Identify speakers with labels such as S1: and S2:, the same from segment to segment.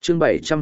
S1: chương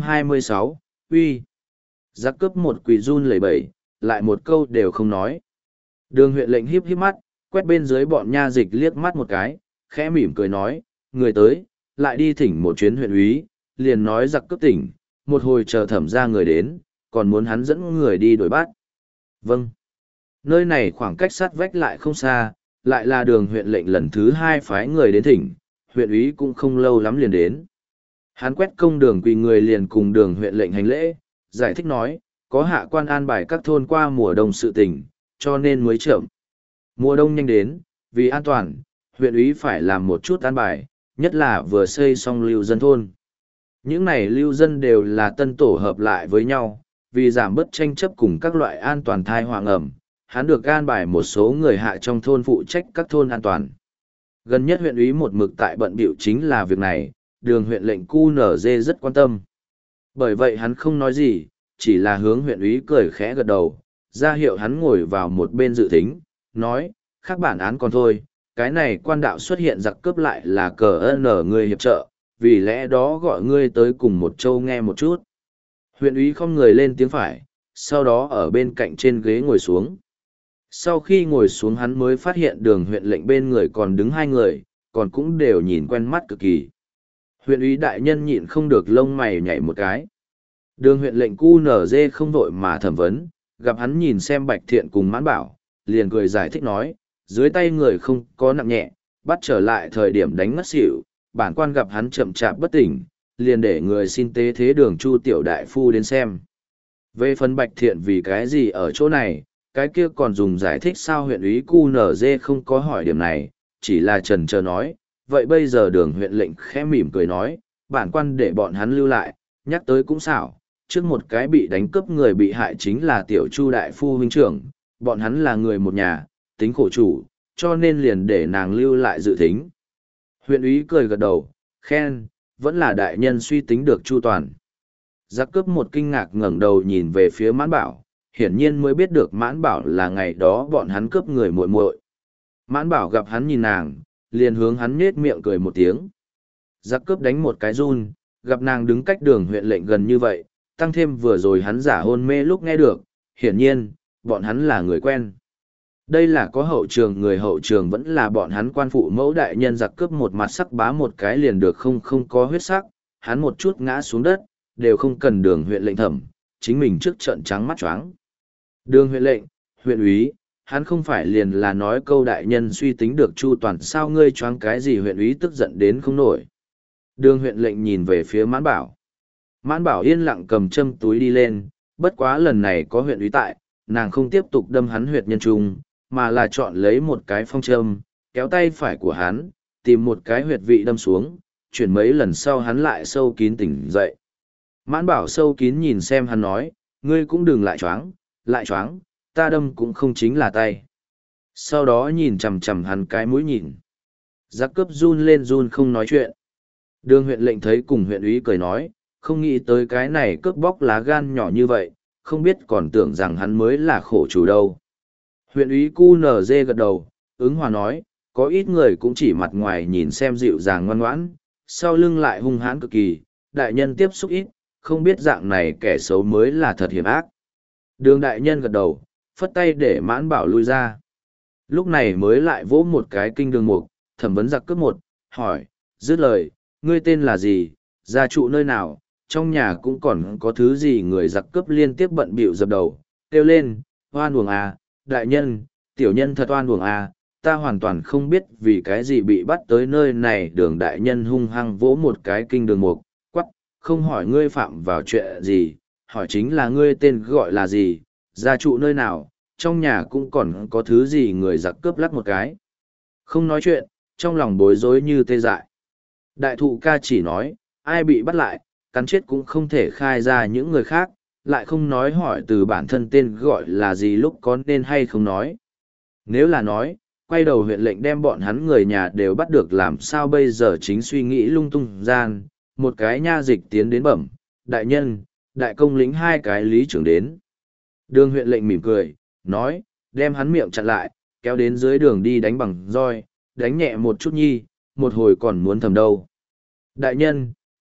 S1: 726, uy. Giặc cướp một quỳ run lẩy bẩy, lại một câu đều không nói. Đường huyện lệnh híp híp mắt, quét bên dưới bọn nha dịch liếc mắt một cái, khẽ mỉm cười nói, người tới, lại đi thỉnh một chuyến huyện úy, liền nói giặc cướp tỉnh, một hồi chờ thẩm ra người đến, còn muốn hắn dẫn người đi đuổi bắt. Vâng. Nơi này khoảng cách sát vách lại không xa, lại là đường huyện lệnh lần thứ hai phái người đến thỉnh, huyện úy cũng không lâu lắm liền đến. Hắn quét công đường quỳ người liền cùng đường huyện lệnh hành lễ, giải thích nói, có hạ quan an bài các thôn qua mùa đông sự tình, cho nên mới chậm. Mùa đông nhanh đến, vì an toàn, huyện úy phải làm một chút an bài, nhất là vừa xây xong lưu dân thôn. Những này lưu dân đều là tân tổ hợp lại với nhau, vì giảm bớt tranh chấp cùng các loại an toàn thai hoàng ẩm, hắn được an bài một số người hạ trong thôn phụ trách các thôn an toàn. Gần nhất huyện úy một mực tại bận bịu chính là việc này, đường huyện lệnh QNZ rất quan tâm. Bởi vậy hắn không nói gì, chỉ là hướng huyện úy cười khẽ gật đầu, ra hiệu hắn ngồi vào một bên dự thính, nói, khác bản án còn thôi, cái này quan đạo xuất hiện giặc cướp lại là cờ n người hiệp trợ, vì lẽ đó gọi ngươi tới cùng một châu nghe một chút. Huyện úy không người lên tiếng phải, sau đó ở bên cạnh trên ghế ngồi xuống. Sau khi ngồi xuống hắn mới phát hiện đường huyện lệnh bên người còn đứng hai người, còn cũng đều nhìn quen mắt cực kỳ. Huyện úy đại nhân nhịn không được lông mày nhảy một cái. Đường huyện lệnh QNZ không vội mà thẩm vấn, gặp hắn nhìn xem Bạch Thiện cùng Mãn Bảo, liền cười giải thích nói, dưới tay người không có nặng nhẹ, bắt trở lại thời điểm đánh ngất xỉu, bản quan gặp hắn chậm chạp bất tỉnh, liền để người xin tế thế đường Chu tiểu đại phu đến xem. Về phần Bạch Thiện vì cái gì ở chỗ này, cái kia còn dùng giải thích sao huyện úy QNZ không có hỏi điểm này, chỉ là trần chờ nói, vậy bây giờ đường huyện lệnh khẽ mỉm cười nói, bản quan để bọn hắn lưu lại, nhắc tới cũng xảo, trước một cái bị đánh cướp người bị hại chính là tiểu Chu đại phu huynh trưởng, bọn hắn là người một nhà, tính khổ chủ, cho nên liền để nàng lưu lại dự thính. Huyện úy cười gật đầu, khen, vẫn là đại nhân suy tính được chu toàn. Giặc cướp một kinh ngạc ngẩng đầu nhìn về phía Mãn Bảo, hiển nhiên mới biết được Mãn Bảo là ngày đó bọn hắn cướp người muội muội. Mãn Bảo gặp hắn nhìn nàng, liền hướng hắn nết miệng cười một tiếng. Giặc cướp đánh một cái run, gặp nàng đứng cách đường huyện lệnh gần như vậy, tăng thêm vừa rồi hắn giả hôn mê lúc nghe được, hiển nhiên, bọn hắn là người quen. Đây là có hậu trường, người hậu trường vẫn là bọn hắn quan phụ mẫu đại nhân. Giặc cướp một mặt sắc bá một cái liền được không có huyết sắc, hắn một chút ngã xuống đất, đều không cần đường huyện lệnh thẩm, chính mình trước trận trắng mắt choáng. Đường huyện lệnh, huyện úy, hắn không phải liền là nói câu đại nhân suy tính được chu toàn sao ngươi choáng cái gì, huyện úy tức giận đến không nổi. Đường huyện lệnh nhìn về phía Mãn Bảo. Mãn Bảo yên lặng cầm châm túi đi lên, bất quá lần này có huyện úy tại, nàng không tiếp tục đâm hắn huyệt nhân trung, mà là chọn lấy một cái phong châm, kéo tay phải của hắn, tìm một cái huyệt vị đâm xuống, chuyển mấy lần sau hắn lại sâu kín tỉnh dậy. Mãn Bảo sâu kín nhìn xem hắn nói, ngươi cũng đừng lại choáng, ta đâm cũng không chính là tay. Sau đó nhìn chằm chằm hắn cái mũi nhìn. Giặc cướp run lên run không nói chuyện. Đường huyện lệnh thấy cùng huyện úy cười nói, không nghĩ tới cái này cướp bóc lá gan nhỏ như vậy, không biết còn tưởng rằng hắn mới là khổ chủ đâu. Huyện úy QNZ gật đầu, ứng hòa nói, có ít người cũng chỉ mặt ngoài nhìn xem dịu dàng ngoan ngoãn, sau lưng lại hung hãn cực kỳ, đại nhân tiếp xúc ít, không biết dạng này kẻ xấu mới là thật hiểm ác. Đường đại nhân gật đầu, phất tay để Mãn Bảo lui ra. Lúc này mới lại vỗ một cái kinh đường mục, thẩm vấn giặc cướp một, hỏi, dứt lời, ngươi tên là gì, gia trụ nơi nào, trong nhà cũng còn có thứ gì. Người giặc cướp liên tiếp bận bịu dập đầu, kêu lên, oan uổng à, đại nhân, tiểu nhân thật oan uổng à, ta hoàn toàn không biết vì cái gì bị bắt tới nơi này. Đường đại nhân hung hăng vỗ một cái kinh đường mục, quắc, không hỏi ngươi phạm vào chuyện gì, hỏi chính là ngươi tên gọi là gì, gia trụ nơi nào, trong nhà cũng còn có thứ gì. Người giặc cướp lắc một cái, không nói chuyện, trong lòng bối rối như tê dại. Đại thụ ca chỉ nói, ai bị bắt lại, cắn chết cũng không thể khai ra những người khác, lại không nói hỏi từ bản thân tên gọi là gì, lúc có nên hay không nói. Nếu là nói, quay đầu huyện lệnh đem bọn hắn người nhà đều bắt được làm sao bây giờ. Chính suy nghĩ lung tung gian, một cái nha dịch tiến đến bẩm, đại nhân, đại công lĩnh hai cái lý trưởng đến. Đường huyện lệnh mỉm cười, nói, đem hắn miệng chặn lại, kéo đến dưới đường đi đánh bằng roi, đánh nhẹ một chút nhi, một hồi còn muốn thầm đâu. Đại nhân,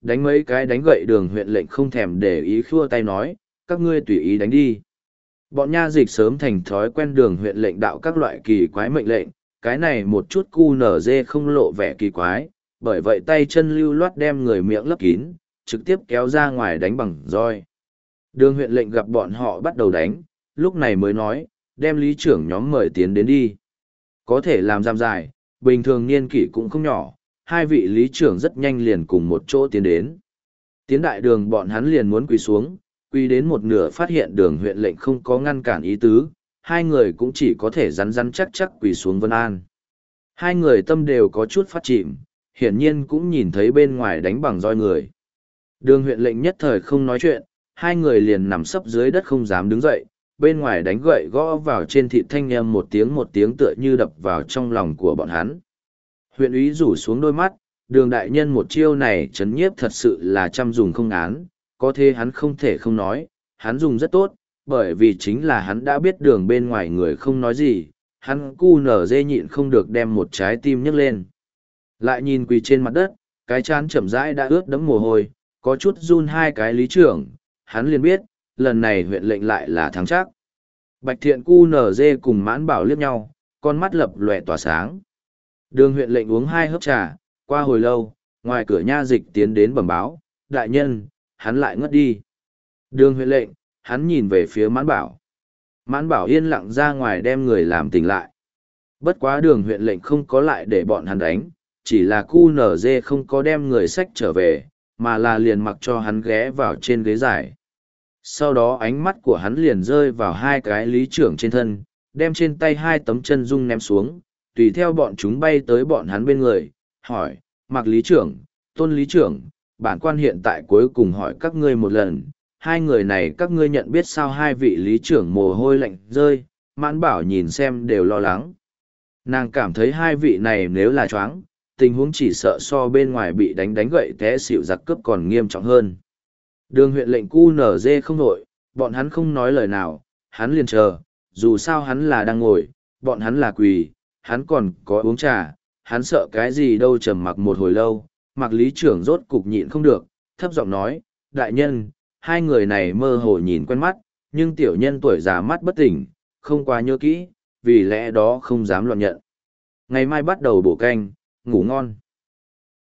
S1: Đánh mấy cái đánh gậy Đường huyện lệnh không thèm để ý khua tay nói, các ngươi tùy ý đánh đi. Bọn nha dịch sớm thành thói quen Đường huyện lệnh đạo các loại kỳ quái mệnh lệnh, cái này một chút cu nở dê không lộ vẻ kỳ quái, bởi vậy tay chân lưu loát đem người miệng lấp kín, trực tiếp kéo ra ngoài đánh bằng roi. Đường huyện lệnh gặp bọn họ bắt đầu đánh, lúc này mới nói, đem lý trưởng nhóm mời tiến đến đi. Có thể làm giam dài, bình thường niên kỷ cũng không nhỏ, hai vị lý trưởng rất nhanh liền cùng một chỗ tiến đến. Tiến đại đường bọn hắn liền muốn quỳ xuống, quỳ đến một nửa phát hiện Đường huyện lệnh không có ngăn cản ý tứ, hai người cũng chỉ có thể rắn rắn chắc chắc quỳ xuống vân an. Hai người tâm đều có chút phát chìm, hiển nhiên cũng nhìn thấy bên ngoài đánh bằng roi người. Đường huyện lệnh nhất thời không nói chuyện, hai người liền nằm sấp dưới đất không dám đứng dậy, bên ngoài đánh gậy gõ vào trên thịt thanh âm một tiếng tựa như đập vào trong lòng của bọn hắn. Huyện úy rủ xuống đôi mắt, Đường đại nhân một chiêu này chấn nhiếp thật sự là trăm dùng không án, có thế hắn không thể không nói, hắn dùng rất tốt, bởi vì chính là hắn đã biết Đường bên ngoài người không nói gì, hắn cu nở dê nhịn không được đem một trái tim nhấc lên. Lại nhìn quỳ trên mặt đất, cái trán chậm rãi đã ướt đẫm mồ hôi, có chút run hai cái lý trưởng, hắn liền biết, lần này huyện lệnh lại là thắng chắc. Bạch Thiện cu nở dê cùng Mãn Bảo liếc nhau, con mắt lập lòe tỏa sáng. Đường huyện lệnh uống hai hớp trà, qua hồi lâu, ngoài cửa nha dịch tiến đến bẩm báo, đại nhân, hắn lại ngất đi. Đường huyện lệnh, hắn nhìn về phía Mãn Bảo. Mãn Bảo yên lặng ra ngoài đem người làm tỉnh lại. Bất quá Đường huyện lệnh không có lại để bọn hắn đánh, chỉ là cu nở dê không có đem người sách trở về, mà là liền mặc cho hắn ghé vào trên ghế dài. Sau đó ánh mắt của hắn liền rơi vào hai cái lý trưởng trên thân, đem trên tay hai tấm chân dung ném xuống, tùy theo bọn chúng bay tới bọn hắn bên người, hỏi, Mạc lý trưởng, Tôn lý trưởng, bản quan hiện tại cuối cùng hỏi các ngươi một lần, hai người này các ngươi nhận biết sao? Hai vị lý trưởng mồ hôi lạnh rơi, Mãn Bảo nhìn xem đều lo lắng. Nàng cảm thấy hai vị này nếu là choáng, tình huống chỉ sợ so bên ngoài bị đánh gậy té xỉu giặc cướp còn nghiêm trọng hơn. Đường huyện lệnh cu nở dê không nổi, bọn hắn không nói lời nào, hắn liền chờ, dù sao hắn là đang ngồi, bọn hắn là quỳ, hắn còn có uống trà, hắn sợ cái gì đâu. Trầm mặc một hồi lâu, Mạc lý trưởng rốt cục nhịn không được, thấp giọng nói, đại nhân, hai người này mơ hồ nhìn quen mắt, nhưng tiểu nhân tuổi già mắt bất tỉnh, không quá nhớ kỹ, vì lẽ đó không dám loạn nhận. Ngày mai bắt đầu bổ canh, ngủ ngon.